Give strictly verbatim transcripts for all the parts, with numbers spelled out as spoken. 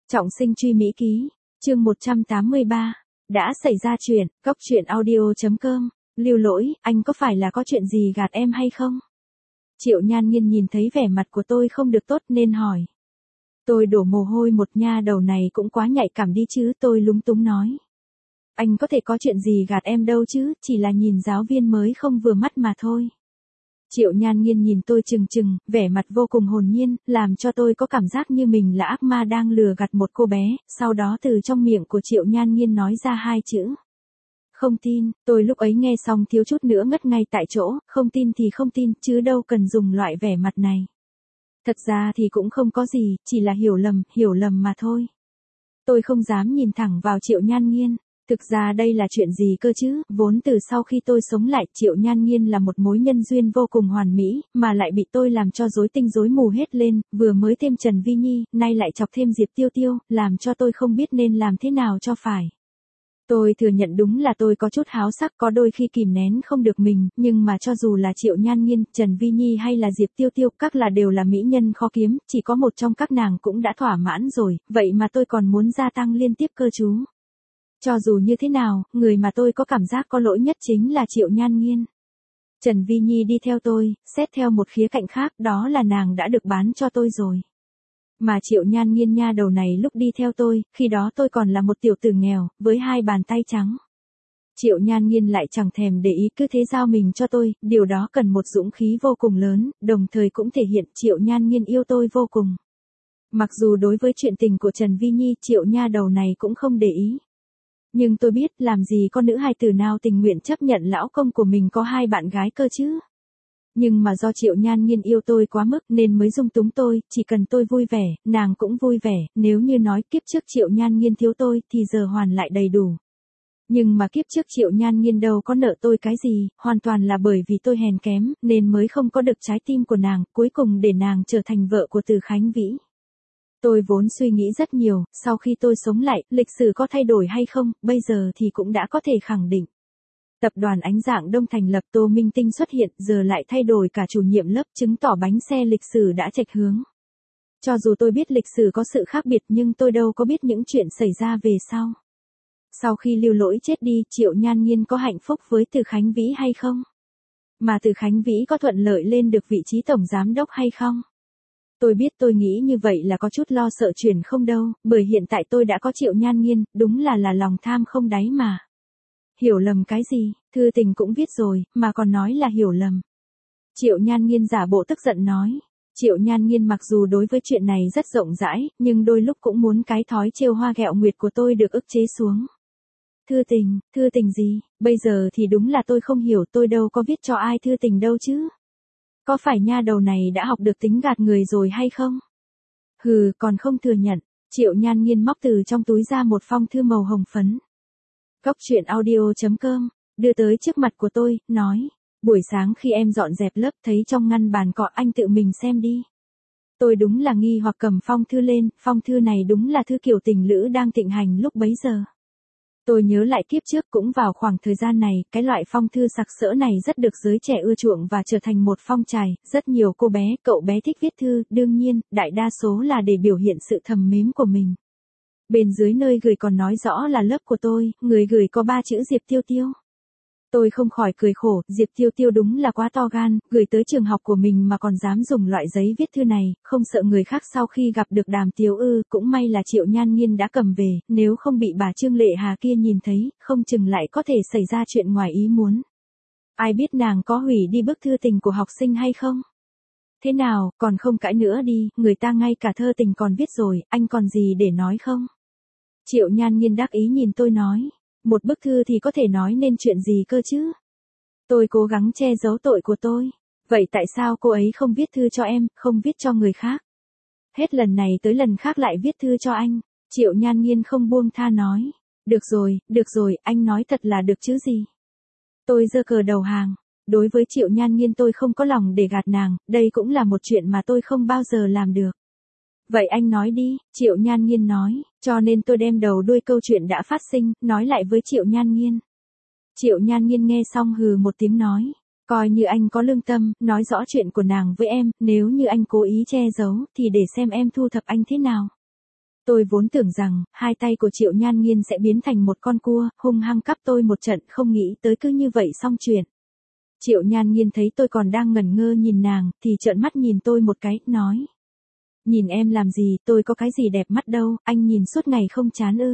Trọng sinh truy Mỹ ký, chương một trăm tám mươi ba, đã xảy ra chuyện, góc truyện audio.com, Lưu Lỗi, anh có phải là có chuyện gì gạt em hay không? Triệu Nhan Nhiên nhìn thấy vẻ mặt của tôi không được tốt nên hỏi. Tôi đổ mồ hôi một nha đầu này cũng quá nhạy cảm đi chứ, tôi lúng túng nói. Anh có thể có chuyện gì gạt em đâu chứ, chỉ là nhìn giáo viên mới không vừa mắt mà thôi. Triệu Nhan Nhiên nhìn tôi chừng chừng, vẻ mặt vô cùng hồn nhiên, làm cho tôi có cảm giác như mình là ác ma đang lừa gạt một cô bé, sau đó từ trong miệng của Triệu Nhan Nhiên nói ra hai chữ. Không tin, tôi lúc ấy nghe xong thiếu chút nữa ngất ngay tại chỗ, không tin thì không tin, chứ đâu cần dùng loại vẻ mặt này. Thật ra thì cũng không có gì, chỉ là hiểu lầm, hiểu lầm mà thôi. Tôi không dám nhìn thẳng vào Triệu Nhan Nhiên. Thực ra đây là chuyện gì cơ chứ, vốn từ sau khi tôi sống lại, Triệu Nhan Nhiên là một mối nhân duyên vô cùng hoàn mỹ, mà lại bị tôi làm cho rối tinh rối mù hết lên, vừa mới thêm Trần Vi Nhi, nay lại chọc thêm Diệp Tiêu Tiêu, làm cho tôi không biết nên làm thế nào cho phải. Tôi thừa nhận đúng là tôi có chút háo sắc, có đôi khi kìm nén không được mình, nhưng mà cho dù là Triệu Nhan Nhiên, Trần Vi Nhi hay là Diệp Tiêu Tiêu, các là đều là mỹ nhân khó kiếm, chỉ có một trong các nàng cũng đã thỏa mãn rồi, vậy mà tôi còn muốn gia tăng liên tiếp cơ chú. Cho dù như thế nào, người mà tôi có cảm giác có lỗi nhất chính là Triệu Nhan Nhiên. Trần Vi Nhi đi theo tôi, xét theo một khía cạnh khác, đó là nàng đã được bán cho tôi rồi. Mà Triệu Nhan Nhiên nha đầu này lúc đi theo tôi, khi đó tôi còn là một tiểu tử nghèo, với hai bàn tay trắng. Triệu Nhan Nhiên lại chẳng thèm để ý cứ thế giao mình cho tôi, điều đó cần một dũng khí vô cùng lớn, đồng thời cũng thể hiện Triệu Nhan Nhiên yêu tôi vô cùng. Mặc dù đối với chuyện tình của Trần Vi Nhi, Triệu nha đầu này cũng không để ý. Nhưng tôi biết làm gì con nữ hài tử nào tình nguyện chấp nhận lão công của mình có hai bạn gái cơ chứ. Nhưng mà do Triệu Nhan Nhiên yêu tôi quá mức nên mới dung túng tôi, chỉ cần tôi vui vẻ, nàng cũng vui vẻ, nếu như nói kiếp trước Triệu Nhan Nhiên thiếu tôi thì giờ hoàn lại đầy đủ. Nhưng mà kiếp trước Triệu Nhan Nhiên đâu có nợ tôi cái gì, hoàn toàn là bởi vì tôi hèn kém nên mới không có được trái tim của nàng, cuối cùng để nàng trở thành vợ của Từ Khánh Vĩ. Tôi vốn suy nghĩ rất nhiều, sau khi tôi sống lại, lịch sử có thay đổi hay không, bây giờ thì cũng đã có thể khẳng định. Tập đoàn Ánh Dạng Đông thành lập, Tô Minh Tinh xuất hiện, giờ lại thay đổi cả chủ nhiệm lớp, chứng tỏ bánh xe lịch sử đã chệch hướng. Cho dù tôi biết lịch sử có sự khác biệt nhưng tôi đâu có biết những chuyện xảy ra về sau. Sau khi Lưu Lỗi chết đi, Triệu Nhan Nhiên có hạnh phúc với Từ Khánh Vĩ hay không? Mà Từ Khánh Vĩ có thuận lợi lên được vị trí tổng giám đốc hay không? Tôi biết tôi nghĩ như vậy là có chút lo sợ chuyển không đâu, bởi hiện tại tôi đã có Triệu Nhan Nhiên, đúng là là lòng tham không đáy mà. Hiểu lầm cái gì, thư tình cũng viết rồi, mà còn nói là hiểu lầm. Triệu Nhan Nhiên giả bộ tức giận nói. Triệu Nhan Nhiên mặc dù đối với chuyện này rất rộng rãi, nhưng đôi lúc cũng muốn cái thói trêu hoa ghẹo nguyệt của tôi được ức chế xuống. Thư tình, thư tình gì, bây giờ thì đúng là tôi không hiểu, tôi đâu có viết cho ai thư tình đâu chứ. Có phải nha đầu này đã học được tính gạt người rồi hay không? Hừ, còn không thừa nhận. Triệu Nhan Nhiên móc từ trong túi ra một phong thư màu hồng phấn. Góc truyện audio.com, đưa tới trước mặt của tôi, nói. Buổi sáng khi em dọn dẹp lớp thấy trong ngăn bàn cọ, anh tự mình xem đi. Tôi đúng là nghi hoặc cầm phong thư lên, phong thư này đúng là thư kiểu tình lữ đang thịnh hành lúc bấy giờ. Tôi nhớ lại kiếp trước cũng vào khoảng thời gian này, cái loại phong thư sặc sỡ này rất được giới trẻ ưa chuộng và trở thành một phong trào, rất nhiều cô bé, cậu bé thích viết thư, đương nhiên, đại đa số là để biểu hiện sự thầm mến của mình. Bên dưới nơi gửi còn nói rõ là lớp của tôi, người gửi có ba chữ Diệp Tiêu Tiêu. Tôi không khỏi cười khổ, Diệp Tiêu Tiêu đúng là quá to gan, gửi tới trường học của mình mà còn dám dùng loại giấy viết thư này, không sợ người khác sau khi gặp được Đàm Tiếu ư, cũng may là Triệu Nhan Nhiên đã cầm về, nếu không bị bà Trương Lệ Hà kia nhìn thấy, không chừng lại có thể xảy ra chuyện ngoài ý muốn. Ai biết nàng có hủy đi bức thư tình của học sinh hay không? Thế nào, còn không cãi nữa đi, người ta ngay cả thơ tình còn viết rồi, anh còn gì để nói không? Triệu Nhan Nhiên đắc ý nhìn tôi nói. Một bức thư thì có thể nói nên chuyện gì cơ chứ? Tôi cố gắng che giấu tội của tôi. Vậy tại sao cô ấy không viết thư cho em, không viết cho người khác? Hết lần này tới lần khác lại viết thư cho anh. Triệu Nhan Nhiên không buông tha nói. Được rồi, được rồi, anh nói thật là được chứ gì? Tôi giơ cờ đầu hàng. Đối với Triệu Nhan Nhiên tôi không có lòng để gạt nàng, đây cũng là một chuyện mà tôi không bao giờ làm được. Vậy anh nói đi, Triệu Nhan Nhiên nói, cho nên tôi đem đầu đuôi câu chuyện đã phát sinh, nói lại với Triệu Nhan Nhiên. Triệu Nhan Nhiên nghe xong hừ một tiếng nói, coi như anh có lương tâm, nói rõ chuyện của nàng với em, nếu như anh cố ý che giấu, thì để xem em thu thập anh thế nào. Tôi vốn tưởng rằng, hai tay của Triệu Nhan Nghiên sẽ biến thành một con cua, hung hăng cắp tôi một trận, không nghĩ tới cứ như vậy xong chuyện. Triệu Nhan Nghiên thấy tôi còn đang ngẩn ngơ nhìn nàng, thì trợn mắt nhìn tôi một cái, nói. Nhìn em làm gì, tôi có cái gì đẹp mắt đâu, anh nhìn suốt ngày không chán ư.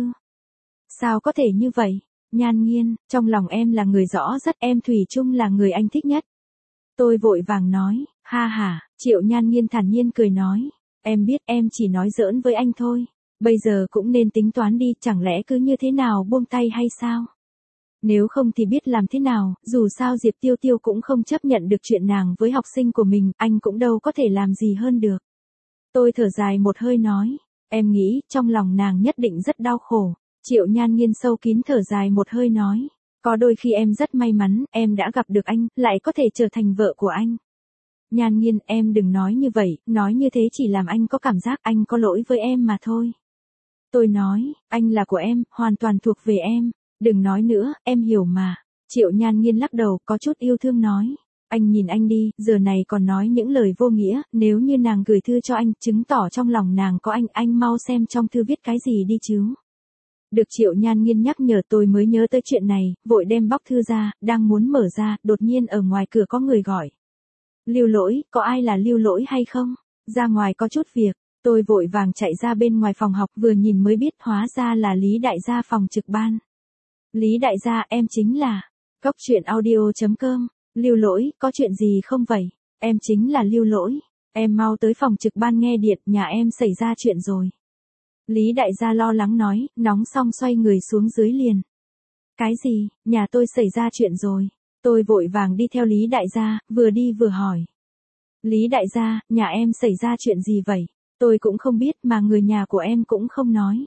Sao có thể như vậy? Nhan Nghiên, trong lòng em là người rõ rất, em thủy chung là người anh thích nhất. Tôi vội vàng nói, ha ha, Triệu Nhan Nghiên thản nhiên cười nói, em biết em chỉ nói giỡn với anh thôi, bây giờ cũng nên tính toán đi, chẳng lẽ cứ như thế nào buông tay hay sao? Nếu không thì biết làm thế nào, dù sao Diệp Tiêu Tiêu cũng không chấp nhận được chuyện nàng với học sinh của mình, anh cũng đâu có thể làm gì hơn được. Tôi thở dài một hơi nói, em nghĩ, trong lòng nàng nhất định rất đau khổ. Triệu Nhan Nghiên sâu kín thở dài một hơi nói, có đôi khi em rất may mắn, em đã gặp được anh, lại có thể trở thành vợ của anh. Nhan Nghiên, em đừng nói như vậy, nói như thế chỉ làm anh có cảm giác anh có lỗi với em mà thôi. Tôi nói, anh là của em, hoàn toàn thuộc về em, đừng nói nữa, em hiểu mà. Triệu Nhan Nghiên lắc đầu, có chút yêu thương nói, anh nhìn anh đi, giờ này còn nói những lời vô nghĩa, nếu như nàng gửi thư cho anh, chứng tỏ trong lòng nàng có anh, anh mau xem trong thư viết cái gì đi chứ. Được Triệu Nhan Nghiên nhắc nhở tôi mới nhớ tới chuyện này, vội đem bóc thư ra, đang muốn mở ra, đột nhiên ở ngoài cửa có người gọi. Lưu Lỗi, có ai là Lưu Lỗi hay không? Ra ngoài có chút việc, tôi vội vàng chạy ra bên ngoài phòng học, vừa nhìn mới biết hóa ra là Lý Đại Gia phòng trực ban. Lý Đại Gia, em chính là Cóc Truyện Audio chấm com. Lưu Lỗi, có chuyện gì không vậy? Em chính là Lưu Lỗi, em mau tới phòng trực ban nghe điện, nhà em xảy ra chuyện rồi. Lý Đại Gia lo lắng nói, nóng xong xoay người xuống dưới liền. Cái gì, nhà tôi xảy ra chuyện rồi? Tôi vội vàng đi theo Lý Đại Gia, vừa đi vừa hỏi. Lý Đại Gia, nhà em xảy ra chuyện gì vậy? Tôi cũng không biết mà người nhà của em cũng không nói.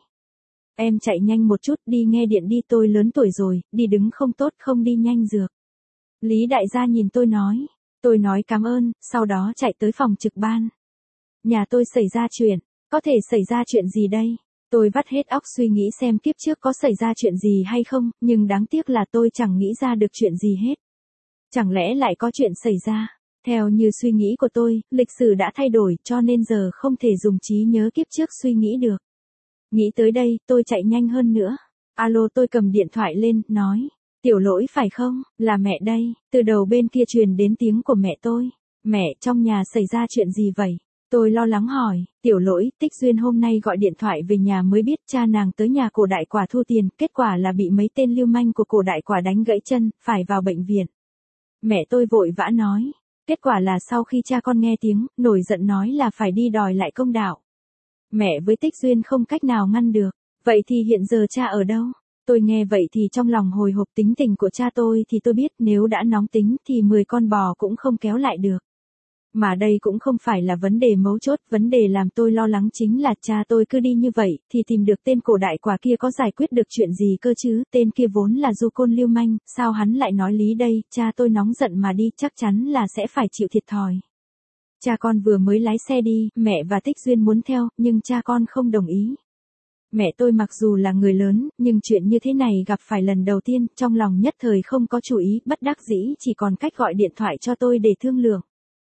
Em chạy nhanh một chút đi nghe điện đi, tôi lớn tuổi rồi, đi đứng không tốt, không đi nhanh dược. Lý Đại Gia nhìn tôi nói. Tôi nói cảm ơn, sau đó chạy tới phòng trực ban. Nhà tôi xảy ra chuyện. Có thể xảy ra chuyện gì đây? Tôi vắt hết óc suy nghĩ xem kiếp trước có xảy ra chuyện gì hay không, nhưng đáng tiếc là tôi chẳng nghĩ ra được chuyện gì hết. Chẳng lẽ lại có chuyện xảy ra? Theo như suy nghĩ của tôi, lịch sử đã thay đổi cho nên giờ không thể dùng trí nhớ kiếp trước suy nghĩ được. Nghĩ tới đây, tôi chạy nhanh hơn nữa. Alo, tôi cầm điện thoại lên, nói. Tiểu Lỗi phải không? Là mẹ đây. Từ đầu bên kia truyền đến tiếng của mẹ tôi. Mẹ, trong nhà xảy ra chuyện gì vậy? Tôi lo lắng hỏi, Tiểu Lỗi, Tích Duyên hôm nay gọi điện thoại về nhà mới biết cha nàng tới nhà Cổ Đại Quả thu tiền, kết quả là bị mấy tên lưu manh của Cổ Đại Quả đánh gãy chân, phải vào bệnh viện. Mẹ tôi vội vã nói, kết quả là sau khi cha con nghe tiếng, nổi giận nói là phải đi đòi lại công đạo. Mẹ với Tích Duyên không cách nào ngăn được, vậy thì hiện giờ cha ở đâu? Tôi nghe vậy thì trong lòng hồi hộp, tính tình của cha tôi thì tôi biết nếu đã nóng tính thì mười con bò cũng không kéo lại được. Mà đây cũng không phải là vấn đề mấu chốt, vấn đề làm tôi lo lắng chính là cha tôi cứ đi như vậy, thì tìm được tên Cổ Đại Quả kia có giải quyết được chuyện gì cơ chứ, tên kia vốn là du côn lưu manh, sao hắn lại nói lý đây, cha tôi nóng giận mà đi, chắc chắn là sẽ phải chịu thiệt thòi. Cha con vừa mới lái xe đi, mẹ và Tích Duyên muốn theo, nhưng cha con không đồng ý. Mẹ tôi mặc dù là người lớn, nhưng chuyện như thế này gặp phải lần đầu tiên, trong lòng nhất thời không có chủ ý, bất đắc dĩ chỉ còn cách gọi điện thoại cho tôi để thương lượng.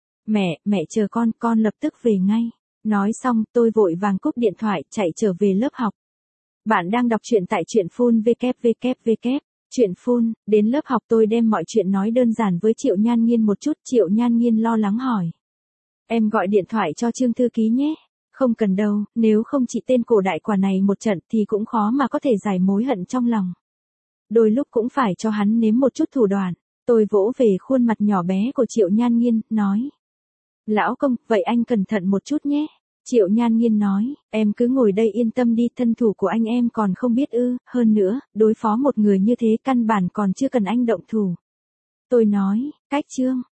Mẹ, mẹ chờ con, con lập tức về ngay. Nói xong, tôi vội vàng cúp điện thoại, chạy trở về lớp học. Bạn đang đọc truyện tại truyện phun vê kép vê kép vê kép. Truyện phun, đến lớp học tôi đem mọi chuyện nói đơn giản với Triệu Nhan Nghiên một chút, Triệu Nhan Nghiên lo lắng hỏi. Em gọi điện thoại cho Trương thư ký nhé. Không cần đâu, nếu không chỉ tên Cổ Đại Quả này một trận thì cũng khó mà có thể giải mối hận trong lòng. Đôi lúc cũng phải cho hắn nếm một chút thủ đoạn. Tôi vỗ về khuôn mặt nhỏ bé của Triệu Nhan Nghiên, nói. Lão công, vậy anh cẩn thận một chút nhé. Triệu Nhan Nghiên nói, em cứ ngồi đây yên tâm đi, thân thủ của anh em còn không biết ư, hơn nữa, đối phó một người như thế căn bản còn chưa cần anh động thủ. Tôi nói, cách chương,